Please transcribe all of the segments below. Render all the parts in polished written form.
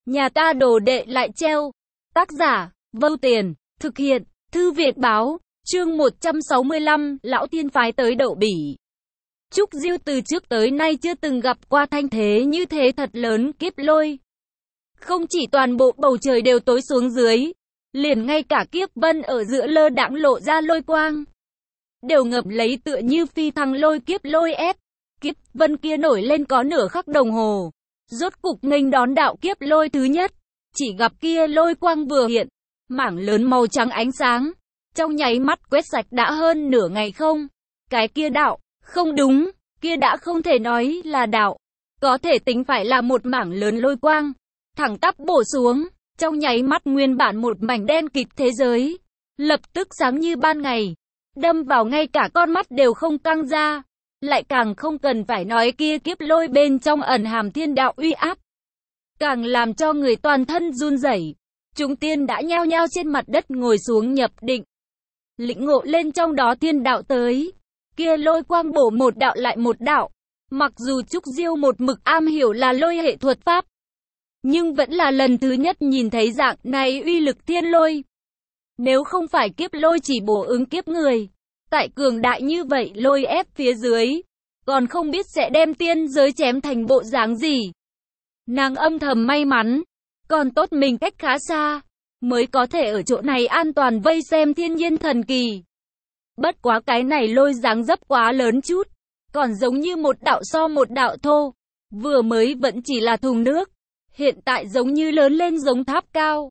Nhà ta đồ đệ lại treo. Tác giả, Vâu Tiền, thực hiện, Thư Viện Báo, chương 165, Lão Tiên phái tới Đậu Bỉ. Trúc Diêu từ trước tới nay chưa từng gặp qua thanh thế như thế thật lớn kiếp lôi. Không chỉ toàn bộ bầu trời đều tối xuống dưới, liền ngay cả kiếp vân ở giữa lơ đãng lộ ra lôi quang, đều ngập lấy tựa như phi thăng lôi kiếp lôi ép. Kiếp vân kia nổi lên có nửa khắc đồng hồ, rốt cục nghênh đón đạo kiếp lôi thứ nhất. Chỉ gặp kia lôi quang vừa hiện, mảng lớn màu trắng ánh sáng, trong nháy mắt quét sạch đã hơn nửa ngày không. Cái kia đạo, không đúng, kia đã không thể nói là đạo, có thể tính phải là một mảng lớn lôi quang, thẳng tắp bổ xuống, trong nháy mắt nguyên bản một mảnh đen kịt thế giới, lập tức sáng như ban ngày, đâm vào ngay cả con mắt đều không căng ra, lại càng không cần phải nói kia kiếp lôi bên trong ẩn hàm thiên đạo uy áp, càng làm cho người toàn thân run rẩy. Chúng tiên đã nhao nhao trên mặt đất ngồi xuống nhập định, lĩnh ngộ lên trong đó thiên đạo tới. Kia lôi quang bổ một đạo lại một đạo, mặc dù Trúc Diêu một mực am hiểu là lôi hệ thuật pháp, nhưng vẫn là lần thứ nhất nhìn thấy dạng này uy lực thiên lôi. Nếu không phải kiếp lôi chỉ bổ ứng kiếp người, tại cường đại như vậy lôi ép phía dưới, còn không biết sẽ đem tiên giới chém thành bộ dáng gì. Nàng âm thầm may mắn, còn tốt mình cách khá xa, mới có thể ở chỗ này an toàn vây xem thiên nhiên thần kỳ. Bất quá cái này lôi dáng dấp quá lớn chút, còn giống như một đạo so một đạo thô, vừa mới vẫn chỉ là thùng nước, hiện tại giống như lớn lên giống tháp cao.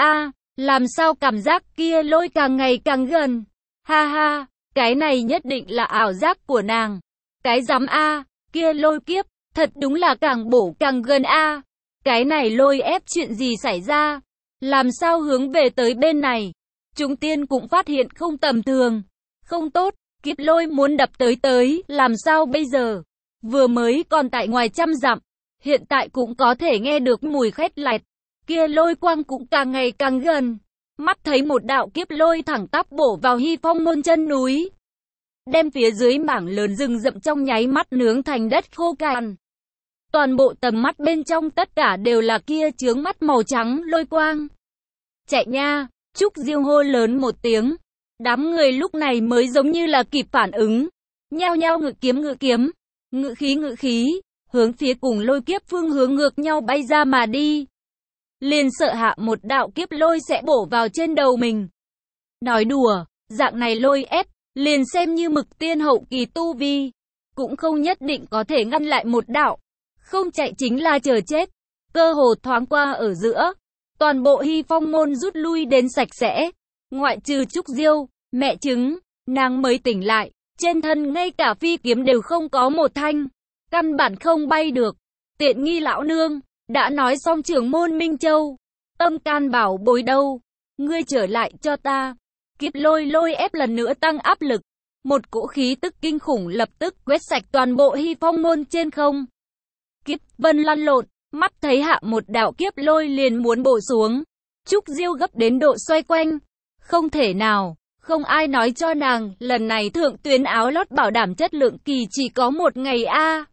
Làm sao cảm giác kia lôi càng ngày càng gần. Ha ha, cái này nhất định là ảo giác của nàng. Cái rắm kia lôi kiếp, thật đúng là càng bổ càng gần cái này lôi ép chuyện gì xảy ra? Làm sao hướng về tới bên này? Chúng tiên cũng phát hiện không tầm thường. Không tốt, kiếp lôi muốn đập tới, làm sao bây giờ? Vừa mới còn tại ngoài trăm dặm, hiện tại cũng có thể nghe được mùi khét lẹt. Kia lôi quang cũng càng ngày càng gần. Mắt thấy một đạo kiếp lôi thẳng tắp bổ vào Hy Phong môn chân núi, đem phía dưới mảng lớn rừng rậm trong nháy mắt nướng thành đất khô cằn. Toàn bộ tầm mắt bên trong tất cả đều là kia chướng mắt màu trắng lôi quang. Chạy nha! Trúc Diêu hô lớn một tiếng. Đám người lúc này mới giống như là kịp phản ứng, nhao nhao ngự kiếm, ngự khí, hướng phía cùng lôi kiếp phương hướng ngược nhau bay ra mà đi. Liền sợ hạ một đạo kiếp lôi sẽ bổ vào trên đầu mình. Nói đùa, dạng này lôi ép, liền xem như mực tiên hậu kỳ tu vi, cũng không nhất định có thể ngăn lại một đạo. Không chạy chính là chờ chết. Cơ hồ thoáng qua ở giữa, toàn bộ Hy Phong môn rút lui đến sạch sẽ. Ngoại trừ Trúc Diêu, mẹ chứng, nàng mới tỉnh lại, trên thân ngay cả phi kiếm đều không có một thanh, căn bản không bay được. Tiện nghi lão nương, đã nói xong trưởng môn Minh Châu, tâm can bảo bối đâu, ngươi trở lại cho ta. Kiếp lôi ép lần nữa tăng áp lực, một cỗ khí tức kinh khủng lập tức quét sạch toàn bộ Hy Phong môn trên không. Kiếp vân lăn lộn, mắt thấy hạ một đạo kiếp lôi liền muốn bổ xuống. Trúc Diêu gấp đến độ xoay quanh. Không thể nào, không ai nói cho nàng, lần này thượng tuyến áo lót bảo đảm chất lượng kỳ chỉ có một ngày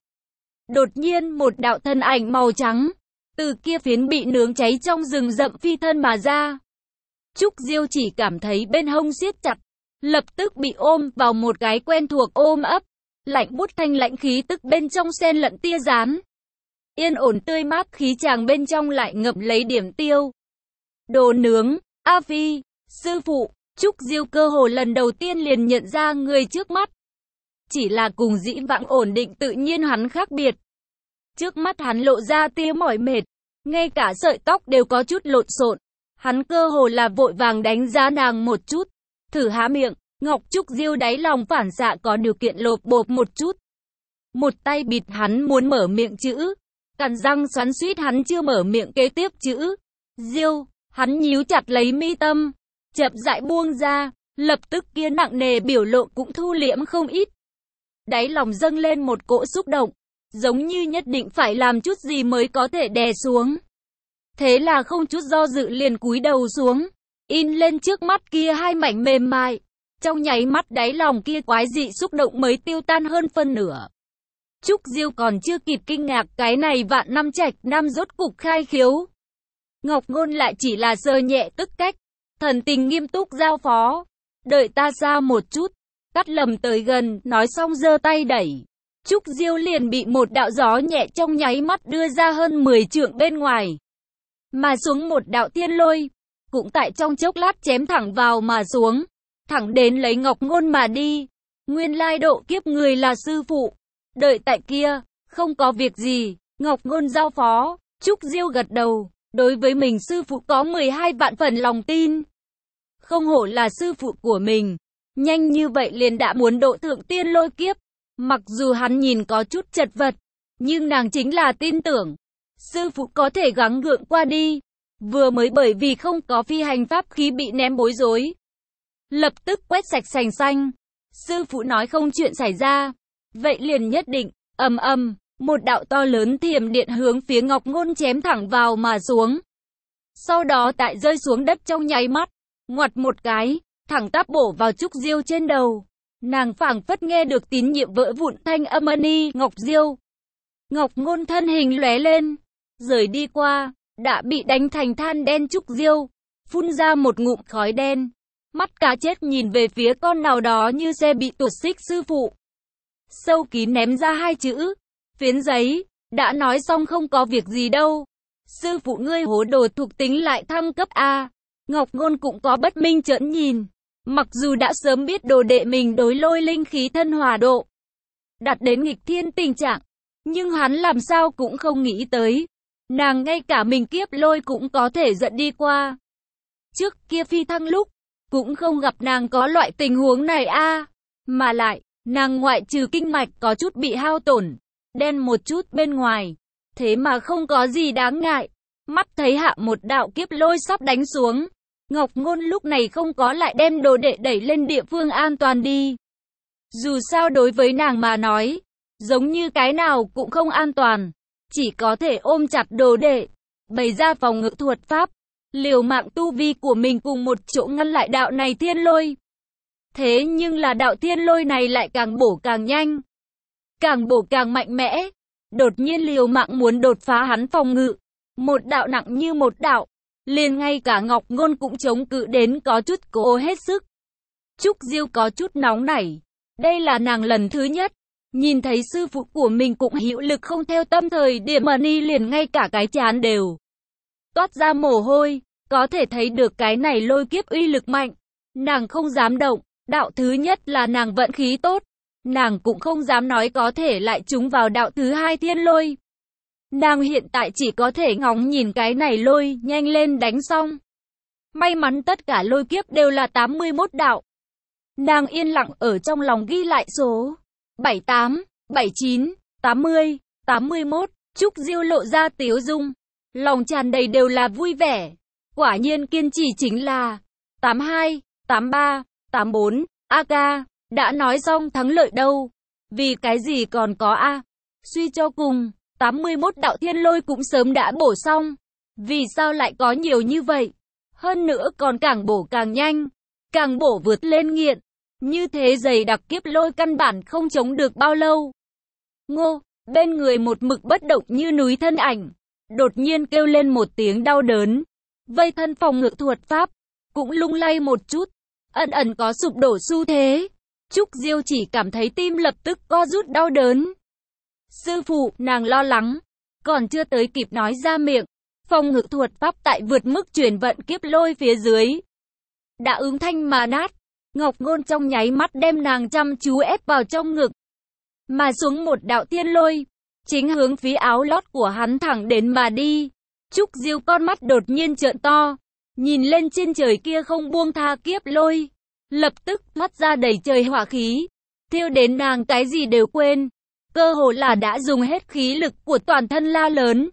Đột nhiên một đạo thân ảnh màu trắng, từ kia phiến bị nướng cháy trong rừng rậm phi thân mà ra. Trúc Diêu chỉ cảm thấy bên hông siết chặt, lập tức bị ôm vào một cái quen thuộc ôm ấp, lạnh bút thanh lãnh khí tức bên trong xen lẫn tia gián. Yên ổn tươi mát khí chàng bên trong lại ngậm lấy điểm tiêu. Đồ nướng, A Phi, sư phụ. Trúc Diêu cơ hồ lần đầu tiên liền nhận ra người trước mắt. Chỉ là cùng dĩ vãng ổn định tự nhiên hắn khác biệt. Trước mắt hắn lộ ra tia mỏi mệt, ngay cả sợi tóc đều có chút lộn xộn. Hắn cơ hồ là vội vàng đánh giá nàng một chút, thử há miệng. Ngọc Trúc Diêu đáy lòng phản xạ có điều kiện lột bột một chút. Một tay bịt hắn muốn mở miệng chữ, cắn răng xoắn xuýt hắn chưa mở miệng kế tiếp chữ. Diêu, hắn nhíu chặt lấy mi tâm, chậm rãi buông ra, lập tức kia nặng nề biểu lộ cũng thu liễm không ít. Đáy lòng dâng lên một cỗ xúc động, giống như nhất định phải làm chút gì mới có thể đè xuống. Thế là không chút do dự liền cúi đầu xuống, in lên trước mắt kia hai mảnh mềm mại. Trong nháy mắt đáy lòng kia quái dị xúc động mới tiêu tan hơn phân nửa. Trúc Diêu còn chưa kịp kinh ngạc cái này vạn năm trạch nam rốt cục khai khiếu. Ngọc Ngôn lại chỉ là sờ nhẹ tức cách, thần tình nghiêm túc giao phó. Đợi ta ra một chút. Cát Lầm tới gần, nói xong giơ tay đẩy. Trúc Diêu liền bị một đạo gió nhẹ trong nháy mắt đưa ra hơn 10 trượng bên ngoài. Mà xuống một đạo thiên lôi, cũng tại trong chốc lát chém thẳng vào mà xuống, thẳng đến lấy Ngọc Ngôn mà đi. Nguyên lai độ kiếp người là sư phụ. Đợi tại kia, không có việc gì, Ngọc Ngôn giao phó. Trúc Diêu gật đầu, đối với mình sư phụ có 12 vạn phần lòng tin. Không hổ là sư phụ của mình, nhanh như vậy liền đã muốn độ thượng tiên lôi kiếp. Mặc dù hắn nhìn có chút chật vật, nhưng nàng chính là tin tưởng, sư phụ có thể gắng gượng qua đi. Vừa mới bởi vì không có phi hành pháp khí bị ném bối rối, lập tức quét sạch sành xanh. Sư phụ nói không chuyện xảy ra, vậy liền nhất định. Ầm ầm, một đạo to lớn thiểm điện hướng phía Ngọc Ngôn chém thẳng vào mà xuống. Sau đó tại rơi xuống đất trong nháy mắt, ngoặt một cái, thẳng tắp bổ vào Trúc Diêu trên đầu. Nàng phảng phất nghe được tín nhiệm vỡ vụn thanh âm Ani Ngọc Diêu. Ngọc Ngôn thân hình lóe lên, rời đi qua, đã bị đánh thành than đen. Trúc Diêu phun ra một ngụm khói đen, mắt cá chết nhìn về phía con nào đó như xe bị tuột xích. Sư phụ sâu kín ném ra hai chữ, phiến giấy, đã nói xong không có việc gì đâu. Sư phụ ngươi hố đồ thuộc tính lại thăng cấp A. Ngọc Ngôn cũng có bất minh trợn nhìn. Mặc dù đã sớm biết đồ đệ mình đối lôi linh khí thân hòa độ đạt đến nghịch thiên tình trạng, nhưng hắn làm sao cũng không nghĩ tới, nàng ngay cả mình kiếp lôi cũng có thể dẫn đi qua. Trước kia phi thăng lúc, cũng không gặp nàng có loại tình huống này a. Mà lại, nàng ngoại trừ kinh mạch có chút bị hao tổn, đen một chút bên ngoài, thế mà không có gì đáng ngại. Mắt thấy hạ một đạo kiếp lôi sắp đánh xuống, Ngọc Ngôn lúc này không có lại đem đồ đệ đẩy lên địa phương an toàn đi. Dù sao đối với nàng mà nói, giống như cái nào cũng không an toàn, chỉ có thể ôm chặt đồ đệ, bày ra phòng ngự thuật pháp, liều mạng tu vi của mình cùng một chỗ ngăn lại đạo này thiên lôi. Thế nhưng là đạo thiên lôi này lại càng bổ càng nhanh, càng bổ càng mạnh mẽ, đột nhiên liều mạng muốn đột phá hắn phòng ngự, một đạo nặng như một đạo. Liền ngay cả Ngọc Ngôn cũng chống cự đến có chút cố hết sức. Trúc Diêu có chút nóng nảy. Đây là nàng lần thứ nhất nhìn thấy sư phụ của mình cũng hữu lực không theo tâm thời điểm Mani, liền ngay cả cái trán đều toát ra mồ hôi, có thể thấy được cái này lôi kiếp uy lực mạnh. Nàng không dám động, đạo thứ nhất là nàng vận khí tốt, nàng cũng không dám nói có thể lại trúng vào đạo thứ hai thiên lôi. Nàng hiện tại chỉ có thể ngóng nhìn cái này lôi nhanh lên đánh xong. May mắn tất cả lôi kiếp đều là 81 đạo. Nàng yên lặng ở trong lòng ghi lại số 78, 79, 80, 81. Trúc Diêu lộ ra tiếu dung, lòng tràn đầy đều là vui vẻ. Quả nhiên kiên trì chính là 82, 83, 84, AK. Đã nói xong thắng lợi đâu, vì cái gì còn có A. Suy cho cùng, 81 đạo thiên lôi cũng sớm đã bổ xong. Vì sao lại có nhiều như vậy? Hơn nữa còn càng bổ càng nhanh, càng bổ vượt lên nghiện. Như thế dày đặc kiếp lôi căn bản không chống được bao lâu. Ngô, bên người một mực bất động như núi thân ảnh, đột nhiên kêu lên một tiếng đau đớn. Vây thân phòng ngự thuật pháp, cũng lung lay một chút, ẩn ẩn có sụp đổ xu thế. Trúc Diêu chỉ cảm thấy tim lập tức co rút đau đớn. Sư phụ, nàng lo lắng, còn chưa tới kịp nói ra miệng, phòng ngự thuật pháp tại vượt mức chuyển vận kiếp lôi phía dưới đã ứng thanh mà nát. Ngọc Ngôn trong nháy mắt đem nàng chăm chú ép vào trong ngực, mà xuống một đạo thiên lôi, chính hướng phía áo lót của hắn thẳng đến mà đi. Trúc Diêu con mắt đột nhiên trợn to, nhìn lên trên trời kia không buông tha kiếp lôi, lập tức thoát ra đầy trời hỏa khí, thiêu đến nàng cái gì đều quên, cơ hồ là đã dùng hết khí lực của toàn thân la lớn.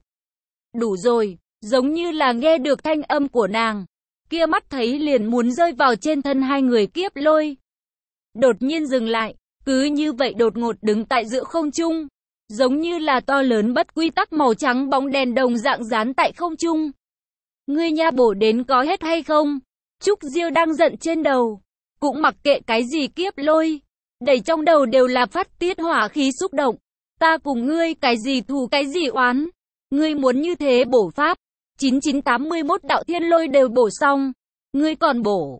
Đủ rồi, giống như là nghe được thanh âm của nàng, kia mắt thấy liền muốn rơi vào trên thân hai người kiếp lôi. Đột nhiên dừng lại, cứ như vậy đột ngột đứng tại giữa không trung, giống như là to lớn bất quy tắc màu trắng bóng đèn đồng dạng dán tại không trung. Ngươi nha bổ đến có hết hay không? Trúc Diêu đang giận trên đầu, cũng mặc kệ cái gì kiếp lôi, đầy trong đầu đều là phát tiết hỏa khí xúc động. Ta cùng ngươi cái gì thù cái gì oán? Ngươi muốn như thế bổ pháp, 9981 đạo thiên lôi đều bổ xong. Ngươi còn bổ,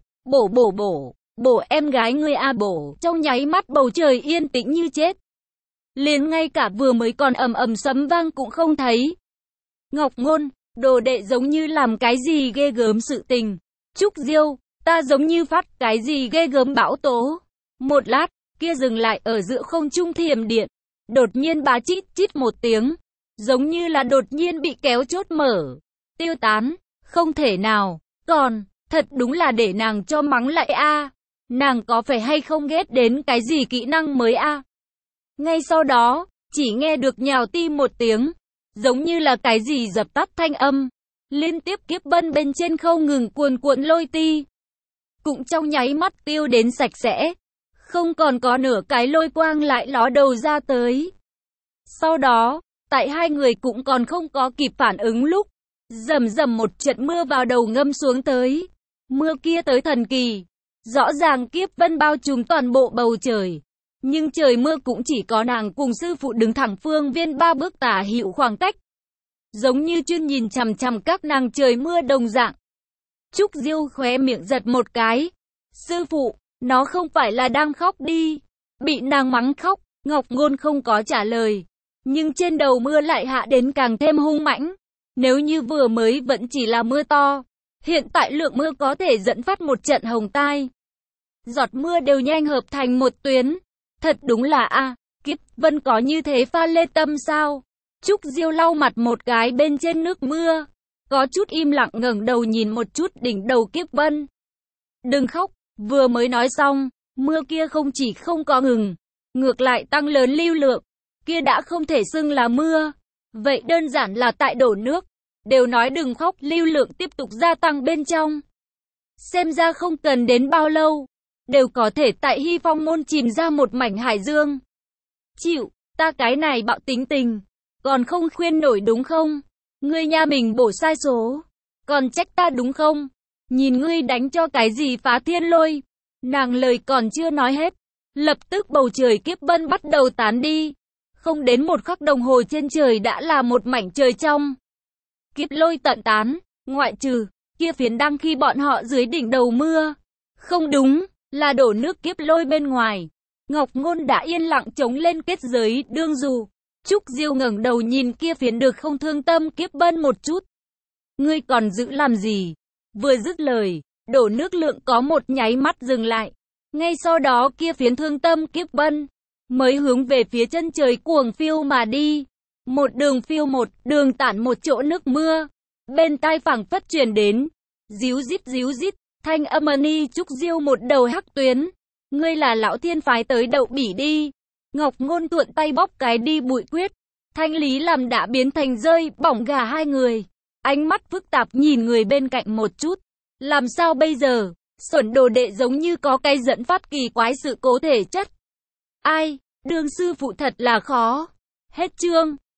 bổ em gái ngươi à bổ. Trong nháy mắt bầu trời yên tĩnh như chết. Liền ngay cả vừa mới còn ầm ầm sấm vang cũng không thấy. Ngọc Ngôn, đồ đệ giống như làm cái gì ghê gớm sự tình. Trúc Diêu, ta giống như phát cái gì ghê gớm bão tố. Một lát, kia dừng lại ở giữa không trung thiểm điện. Đột nhiên bá chít chít một tiếng. Giống như là đột nhiên bị kéo chốt mở. Tiêu tán, không thể nào. Còn, thật đúng là để nàng cho mắng lại a. Nàng có phải hay không ghét đến cái gì kỹ năng mới a? Ngay sau đó, chỉ nghe được nhào ti một tiếng. Giống như là cái gì dập tắt thanh âm. Liên tiếp kiếp vân bên trên không ngừng cuồn cuộn lôi ti. Cũng trong nháy mắt tiêu đến sạch sẽ. Không còn có nửa cái lôi quang lại ló đầu ra tới. Sau đó, tại hai người cũng còn không có kịp phản ứng lúc. Rầm rầm một trận mưa vào đầu ngâm xuống tới. Mưa kia tới thần kỳ. Rõ ràng kiếp vân bao trùm toàn bộ bầu trời. Nhưng trời mưa cũng chỉ có nàng cùng sư phụ đứng thẳng phương viên 3 bước tả hữu khoảng cách. Giống như chuyên nhìn chằm chằm các nàng trời mưa đồng dạng. Trúc Diêu khóe miệng giật một cái. Sư phụ, nó không phải là đang khóc đi. Bị nàng mắng khóc, Ngọc Ngôn không có trả lời. Nhưng trên đầu mưa lại hạ đến càng thêm hung mãnh. Nếu như vừa mới vẫn chỉ là mưa to, hiện tại lượng mưa có thể dẫn phát một trận hồng tai. Giọt mưa đều nhanh hợp thành một tuyến. Thật đúng là kiếp vân có như thế pha lê tâm sao? Trúc Diêu lau mặt một cái bên trên nước mưa. Có chút im lặng ngẩng đầu nhìn một chút đỉnh đầu kiếp vân. Đừng khóc, vừa mới nói xong, mưa kia không chỉ không có ngừng, ngược lại tăng lớn lưu lượng. Kia đã không thể xưng là mưa. Vậy đơn giản là tại đổ nước. Đều nói đừng khóc, lưu lượng tiếp tục gia tăng bên trong. Xem ra không cần đến bao lâu, đều có thể tại Hy Phong môn chìm ra một mảnh hải dương. Chịu, ta cái này bạo tính tình, còn không khuyên nổi đúng không? Ngươi nha mình bổ sai số, còn trách ta đúng không? Nhìn ngươi đánh cho cái gì phá thiên lôi. Nàng lời còn chưa nói hết, lập tức bầu trời kiếp vân bắt đầu tán đi. Không đến một khắc đồng hồ trên trời đã là một mảnh trời trong. Kiếp lôi tận tán, ngoại trừ kia phiến đang khi bọn họ dưới đỉnh đầu mưa. Không đúng, là đổ nước kiếp lôi bên ngoài. Ngọc Ngôn đã yên lặng chống lên kết giới đương dù. Trúc Diêu ngẩng đầu nhìn kia phiến được không thương tâm kiếp vân một chút. Ngươi còn giữ làm gì? Vừa dứt lời, đổ nước lượng có một nháy mắt dừng lại. Ngay sau đó kia phiến thương tâm kiếp vân mới hướng về phía chân trời cuồng phiêu mà đi. Một đường phiêu một đường tản một chỗ nước mưa. Bên tai phảng phất truyền đến díu dít, thanh âm ni Trúc Diêu một đầu hắc tuyến. Ngươi là lão thiên phái tới đậu bỉ đi. Ngọc Ngôn thuận tay bóp cái đi bụi quyết. Thanh lý làm đã biến thành rơi bỏng gà hai người. Ánh mắt phức tạp nhìn người bên cạnh một chút. Làm sao bây giờ? Xuẩn đồ đệ giống như có cái dẫn phát kỳ quái sự cố thể chất. Ai? Đương sư phụ thật là khó. Hết chương.